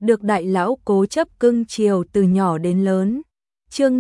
được đại lão cố chấp cưng chiều từ nhỏ đến lớn. Chương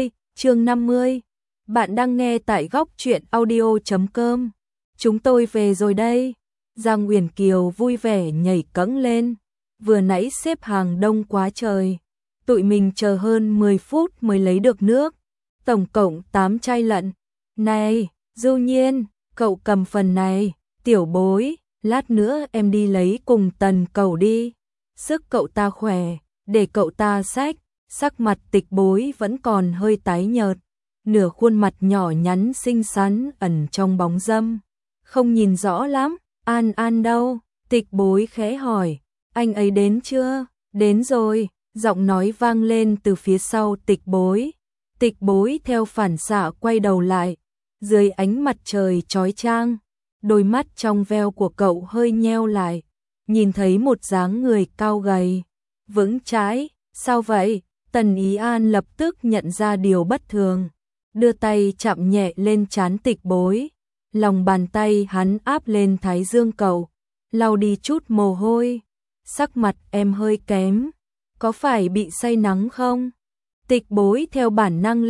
50. Bạn đang nghe tại góc truyện audio.com. Chúng tôi về rồi đây. Giang Uyển Kiều vui vẻ nhảy cẫng lên. Vừa nãy xếp hàng đông quá trời. Tụi mình chờ hơn 10 phút mới lấy được nước. Tổng cộng 8 chai lận. Này, Du Nhiên, cậu cầm phần này. Tiểu Bối, lát nữa em đi lấy cùng Tần cậu đi. Sức cậu ta khỏe, để cậu ta xách. Sắc mặt Tịch Bối vẫn còn hơi tái nhợt. Nửa khuôn mặt nhỏ nhắn xinh xắn ẩn trong bóng râm. Không nhìn rõ lắm. An An đâu? Tịch Bối khẽ hỏi. Anh ấy đến chưa? Đến rồi. Giọng nói vang lên từ phía sau Tịch Bối. Tịch Bối theo phản xạ quay đầu lại. Dưới ánh mặt trời chói chang, đôi mắt trong veo của cậu hơi nheo lại. Nhìn thấy một dáng người cao gầy, vững chãi. Sao vậy? Tần Ý An lập tức nhận ra điều bất thường. Đưa tay chạm nhẹ lên trán Tịch Bối. Lòng bàn tay hắn áp lên thái dương cậu, lau đi chút mồ hôi. Sắc mặt em hơi kém, có phải bị say nắng không? Tịch Bối theo bản năng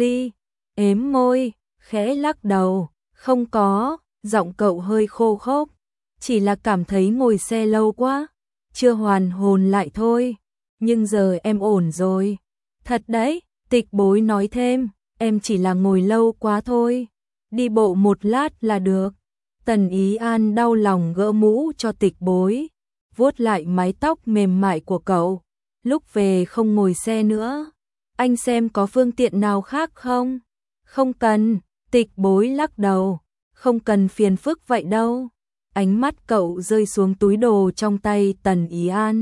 ếm môi, khẽ lắc đầu. Không có, giọng cậu hơi khô khốc. Chỉ là cảm thấy ngồi xe lâu quá, chưa hoàn hồn lại thôi. Nhưng giờ em ổn rồi. Thật đấy, Tịch Bối nói thêm, em chỉ là ngồi lâu quá thôi. Đi bộ một lát là được. Tần Ý An đau lòng gỡ mũ cho Tịch Bối, vuốt lại mái tóc mềm mại của cậu. Lúc về không ngồi xe nữa, anh xem có phương tiện nào khác không? Không cần, Tịch Bối lắc đầu, không cần phiền phức vậy đâu. Ánh mắt cậu rơi xuống túi đồ trong tay Tần Ý An.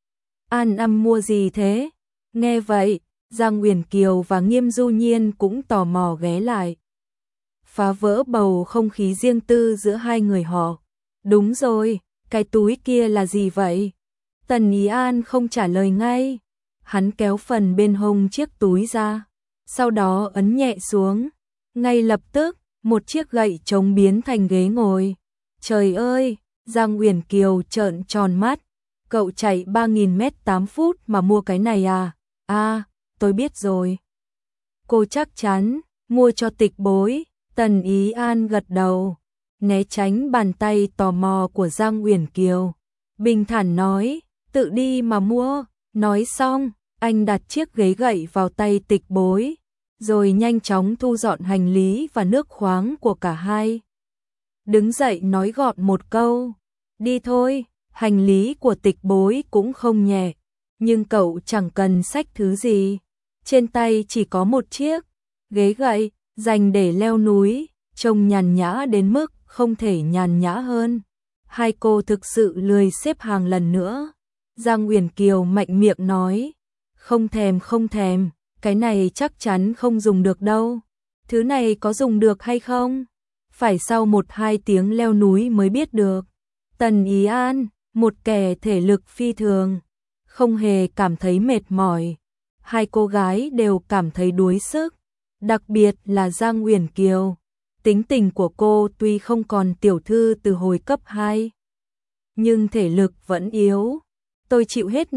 An Âm mua gì thế? Nghe vậy, Giang Uyển Kiều và Nghiêm Du Nhiên cũng tò mò ghé lại. Phá vỡ bầu không khí riêng tư giữa hai người họ. Đúng rồi, cái túi kia là gì vậy? Tần Ý An không trả lời ngay. Hắn kéo phần bên hông chiếc túi ra, sau đó ấn nhẹ xuống. Ngay lập tức, một chiếc gậy trống biến thành ghế ngồi. Trời ơi, Giang Uyển Kiều trợn tròn mắt. Cậu chạy 3.000 mét 8 phút mà mua cái này à? À, tôi biết rồi. Cô chắc chắn, mua cho Tịch Bối. Tần Ý An gật đầu, né tránh bàn tay tò mò của Giang Uyển Kiều. Bình thản nói, tự đi mà mua. Nói xong, anh đặt chiếc ghế gậy vào tay Tịch Bối, rồi nhanh chóng thu dọn hành lý và nước khoáng của cả hai. Đứng dậy nói gọn một câu, đi thôi. Hành lý của Tịch Bối cũng không nhẹ, nhưng cậu chẳng cần xách thứ gì. Trên tay chỉ có một chiếc ghế gậy, dành để leo núi, trông nhàn nhã đến mức không thể nhàn nhã hơn. Hai cô thực sự lười xếp hàng lần nữa. Giang Uyển Kiều mạnh miệng nói, không thèm, cái này chắc chắn không dùng được đâu. Thứ này có dùng được hay không? Phải sau 1-2 tiếng leo núi mới biết được. Tần Ý An, một kẻ thể lực phi thường, không hề cảm thấy mệt mỏi. Hai cô gái đều cảm thấy đuối sức. Đặc biệt là Giang Uyển Kiều. Tính tình của cô tuy không còn tiểu thư từ hồi cấp 2, nhưng thể lực vẫn yếu. Tôi chịu hết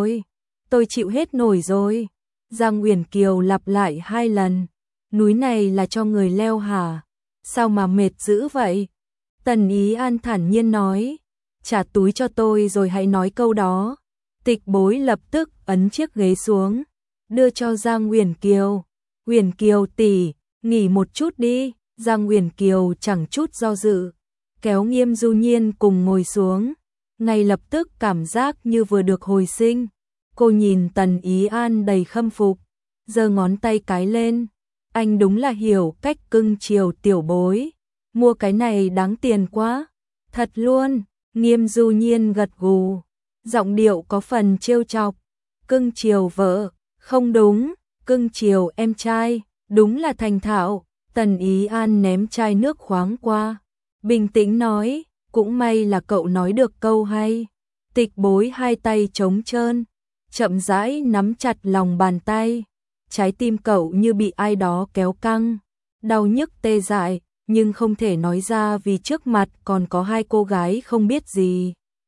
nổi rồi. Giang Uyển Kiều lặp lại 2 lần. Núi này là cho người leo hả? Sao mà mệt dữ vậy? Tần Ý An thản nhiên nói, trả túi cho tôi rồi hãy nói câu đó. Tịch Bối lập tức ấn chiếc ghế xuống, đưa cho Giang Uyển Kiều. Uyển Kiều tỷ, nghỉ một chút đi. Giang Uyển Kiều chẳng chút do dự, kéo Nghiêm Du Nhiên cùng ngồi xuống. Ngay lập tức cảm giác như vừa được hồi sinh. Cô nhìn Tần Ý An đầy khâm phục, giơ ngón tay cái lên. Anh đúng là hiểu cách cưng chiều Tiểu Bối. Mua cái này đáng tiền quá. Thật luôn. Nghiêm Du Nhiên gật gù, giọng điệu có phần trêu chọc. Cưng chiều vợ, không đúng, cưng chiều em trai, đúng là thành thạo. Tần Ý An ném chai nước khoáng qua, bình tĩnh nói, cũng may là cậu nói được câu hay. Tịch Bối hai tay trống trơn, chậm rãi nắm chặt lòng bàn tay. Trái tim cậu như bị ai đó kéo căng, đau nhức tê dại, nhưng không thể nói ra vì trước mặt còn có hai cô gái không biết gì.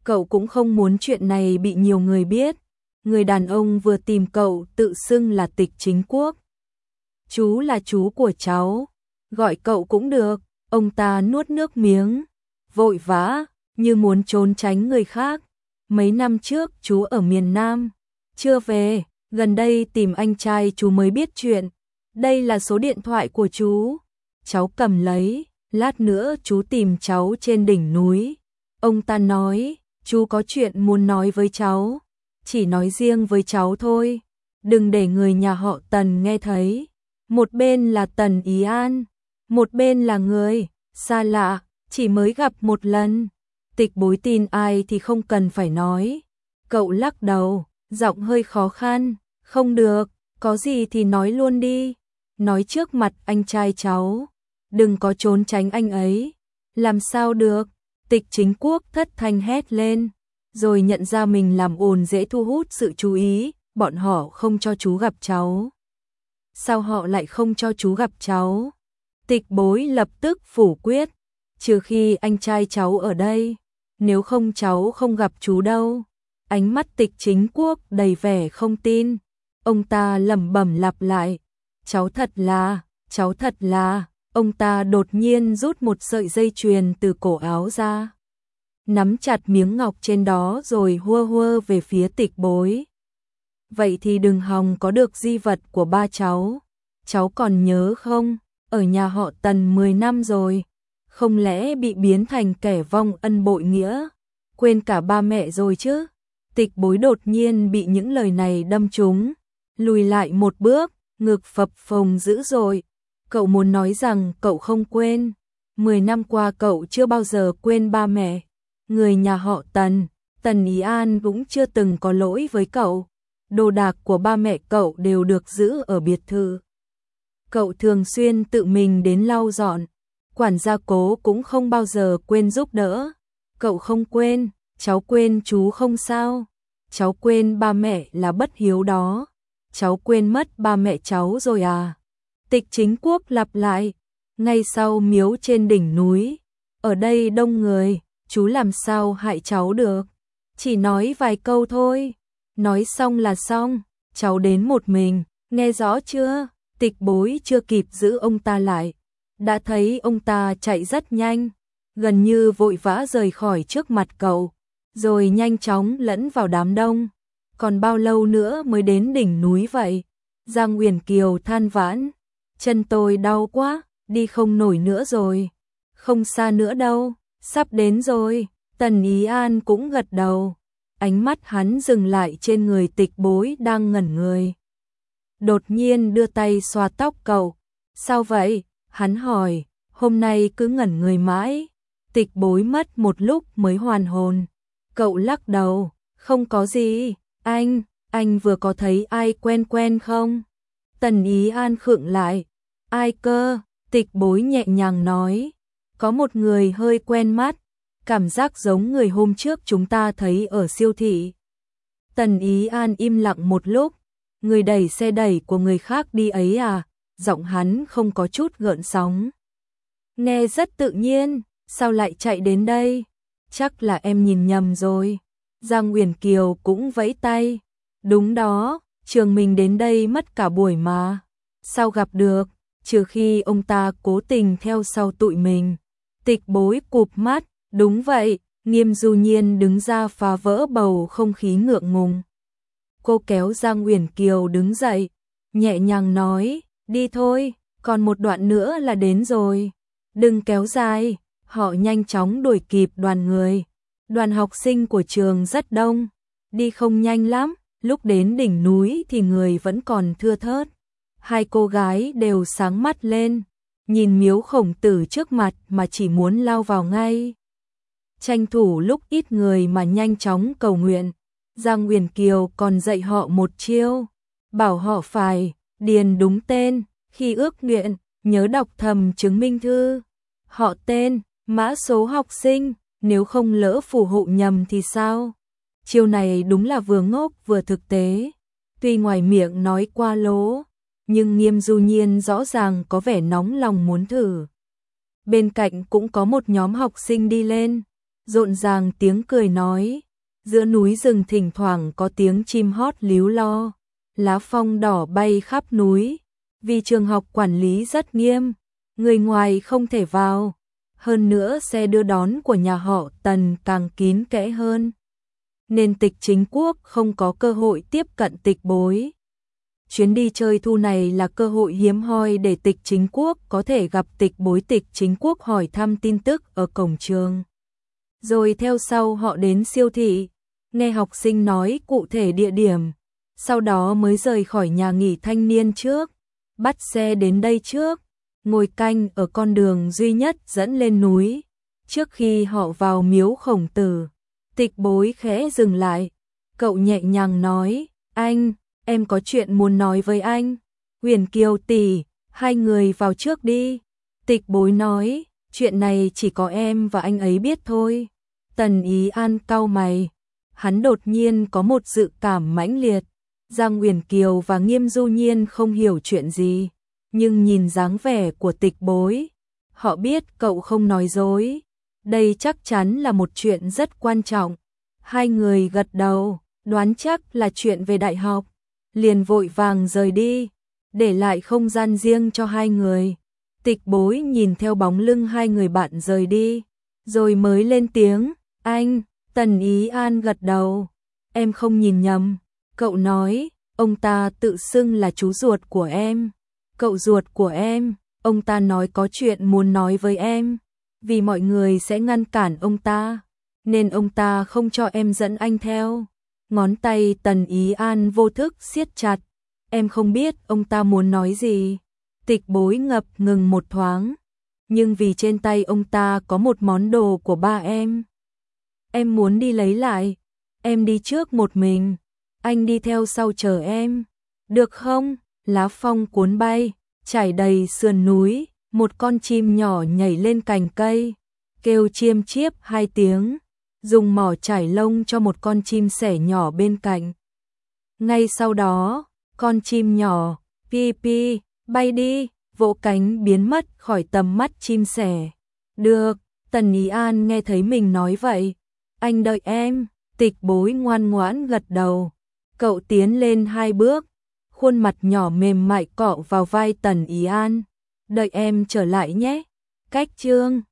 Cậu cũng không muốn chuyện này bị nhiều người biết. Người đàn ông vừa tìm cậu tự xưng là Tịch Chính Quốc. Chú là chú của cháu, gọi cậu cũng được. Ông ta nuốt nước miếng, vội vã, như muốn trốn tránh người khác. Mấy năm trước chú ở miền Nam, chưa về, gần đây tìm anh trai chú mới biết chuyện. Đây là số điện thoại của chú. Cháu cầm lấy, lát nữa chú tìm cháu trên đỉnh núi. Ông ta nói, chú có chuyện muốn nói với cháu, chỉ nói riêng với cháu thôi, đừng để người nhà họ Tần nghe thấy. Một bên là Tần Ý An, một bên là người xa lạ, chỉ mới gặp một lần. Tịch Bối tin ai thì không cần phải nói. Cậu lắc đầu, giọng hơi khó khăn, không được, có gì thì nói luôn đi. Nói trước mặt anh trai cháu, đừng có trốn tránh anh ấy. Làm sao được? Tịch Chính Quốc thất thanh hét lên, rồi nhận ra mình làm ồn dễ thu hút sự chú ý. Bọn họ không cho chú gặp cháu. Sao họ lại không cho chú gặp cháu? Tịch Bối lập tức phủ quyết, trừ khi anh trai cháu ở đây, nếu không cháu không gặp chú đâu. Ánh mắt Tịch Chính Quốc đầy vẻ không tin. Ông ta lẩm bẩm lặp lại, cháu thật là. Ông ta đột nhiên rút một sợi dây chuyền từ cổ áo ra, nắm chặt miếng ngọc trên đó rồi hua hua về phía Tịch Bối. Vậy thì đừng hòng có được di vật của ba cháu. Cháu còn nhớ không, ở nhà họ Tần 10 năm rồi, không lẽ bị biến thành kẻ vong ân bội nghĩa, quên cả ba mẹ rồi chứ? Tịch Bối đột nhiên bị những lời này đâm trúng, lùi lại một bước, ngực phập phồng dữ dội. Cậu muốn nói rằng cậu không quên, 10 năm qua cậu chưa bao giờ quên ba mẹ, người nhà họ Tần, Tần Ý An cũng chưa từng có lỗi với cậu. Đồ đạc của ba mẹ cậu đều được giữ ở biệt thự. Cậu thường xuyên tự mình đến lau dọn, quản gia Cố cũng không bao giờ quên giúp đỡ. Cậu không quên, cháu quên chú không sao. Cháu quên ba mẹ là bất hiếu đó. Cháu quên mất ba mẹ cháu rồi à? Tịch Chính Quốc lặp lại, ngay sau miếu trên đỉnh núi. Ở đây đông người, chú làm sao hại cháu được? Chỉ nói vài câu thôi. Nói xong là xong, cháu đến một mình, nghe rõ chưa? Tịch Bối chưa kịp giữ ông ta lại, đã thấy ông ta chạy rất nhanh, gần như vội vã rời khỏi trước mặt cậu, rồi nhanh chóng lẫn vào đám đông. Còn bao lâu nữa mới đến đỉnh núi vậy? Giang Uyển Kiều than vãn, chân tôi đau quá, đi không nổi nữa rồi. Không xa nữa đâu, sắp đến rồi. Tần Ý An cũng gật đầu. Ánh mắt hắn dừng lại trên người Tịch Bối đang ngẩn người. Đột nhiên đưa tay xoa tóc cậu. Sao vậy? Hắn hỏi, hôm nay cứ ngẩn người mãi. Tịch Bối mất một lúc mới hoàn hồn. Cậu lắc đầu, không có gì. Anh vừa có thấy ai quen quen không? Tần Ý An khựng lại. Ai cơ? Tịch Bối nhẹ nhàng nói. Có một người hơi quen mắt. Cảm giác giống người hôm trước chúng ta thấy ở siêu thị. Tần Ý An im lặng một lúc. Người đẩy xe đẩy của người khác đi ấy à? Giọng hắn không có chút gợn sóng. Nghe rất tự nhiên, sao lại chạy đến đây? Chắc là em nhìn nhầm rồi. Giang Uyển Kiều cũng vẫy tay. Đúng đó, trường mình đến đây mất cả buổi mà. Sao gặp được, trừ khi ông ta cố tình theo sau tụi mình. Tịch Bối cụp mắt. Đúng vậy, Nghiêm Du Nhiên đứng ra phá vỡ bầu không khí ngượng ngùng. Cô kéo Giang Uyển Kiều đứng dậy, nhẹ nhàng nói, đi thôi, còn một đoạn nữa là đến rồi. Đừng kéo dài, họ nhanh chóng đuổi kịp đoàn người. Đoàn học sinh của trường rất đông, đi không nhanh lắm, lúc đến đỉnh núi thì người vẫn còn thưa thớt. Hai cô gái đều sáng mắt lên, nhìn miếu Khổng Tử trước mặt mà chỉ muốn lao vào ngay. Tranh thủ lúc ít người mà nhanh chóng cầu nguyện. Giang Uyển Kiều còn dạy họ một chiêu, bảo họ phải điền đúng tên, khi ước nguyện, nhớ đọc thầm chứng minh thư, họ tên, mã số học sinh, nếu không lỡ phù hộ nhầm thì sao? Chiêu này đúng là vừa ngốc vừa thực tế. Tuy ngoài miệng nói qua lố, nhưng Nghiêm Du Nhiên rõ ràng có vẻ nóng lòng muốn thử. Bên cạnh cũng có một nhóm học sinh đi lên. rộn ràng tiếng cười nói. Giữa núi rừng thỉnh thoảng có tiếng chim hót líu lo, lá phong đỏ bay khắp núi. Vì trường học quản lý rất nghiêm, người ngoài không thể vào. Hơn nữa xe đưa đón của nhà họ Tần càng kín kẽ hơn, nên Tịch Chính Quốc không có cơ hội tiếp cận Tịch Bối. Chuyến đi chơi thu này là cơ hội hiếm hoi để Tịch Chính Quốc có thể gặp Tịch Bối. Tịch Chính Quốc hỏi thăm tin tức ở cổng trường, rồi theo sau họ đến siêu thị, nghe học sinh nói cụ thể địa điểm, sau đó mới rời khỏi nhà nghỉ thanh niên trước, bắt xe đến đây trước, ngồi canh ở con đường duy nhất dẫn lên núi. Trước khi họ vào miếu Khổng Tử, Tịch Bối khẽ dừng lại, cậu nhẹ nhàng nói, anh, em có chuyện muốn nói với anh. Huyền Kiều tỷ, hai người vào trước đi. Tịch Bối nói, chuyện này chỉ có em và anh ấy biết thôi. Tần Ý An cau mày, hắn đột nhiên có một dự cảm mãnh liệt, rằng Huyền Kiều và Nghiêm Du Nhiên không hiểu chuyện gì, nhưng nhìn dáng vẻ của Tịch Bối, họ biết cậu không nói dối. Đây chắc chắn là một chuyện rất quan trọng. Hai người gật đầu, đoán chắc là chuyện về đại học, liền vội vàng rời đi, để lại không gian riêng cho hai người. Tịch Bối nhìn theo bóng lưng hai người bạn rời đi, rồi mới lên tiếng, anh. Tần Ý An gật đầu, em không nhìn nhầm. Cậu nói, ông ta tự xưng là chú ruột của em. Cậu ruột của em, ông ta nói có chuyện muốn nói với em. Vì mọi người sẽ ngăn cản ông ta, nên ông ta không cho em dẫn anh theo. Ngón tay Tần Ý An vô thức siết chặt. Em không biết ông ta muốn nói gì. Tịch Bối ngập ngừng một thoáng. Nhưng vì trên tay ông ta có một món đồ của ba em. Em muốn đi lấy lại. Em đi trước một mình, anh đi theo sau chờ em. Được không? Lá phong cuốn bay, trải đầy sườn núi. Một con chim nhỏ nhảy lên cành cây, kêu chiêm chiếp hai tiếng, dùng mỏ trải lông cho một con chim sẻ nhỏ bên cạnh. Ngay sau đó, con chim nhỏ, pi pi, bay đi, vỗ cánh biến mất khỏi tầm mắt chim sẻ. Được, Tần Ý An nghe thấy mình nói vậy. Anh đợi em. Tịch Bối ngoan ngoãn gật đầu. Cậu tiến lên hai bước, khuôn mặt nhỏ mềm mại cọ vào vai Tần Ý An. Đợi em trở lại nhé. Cách chương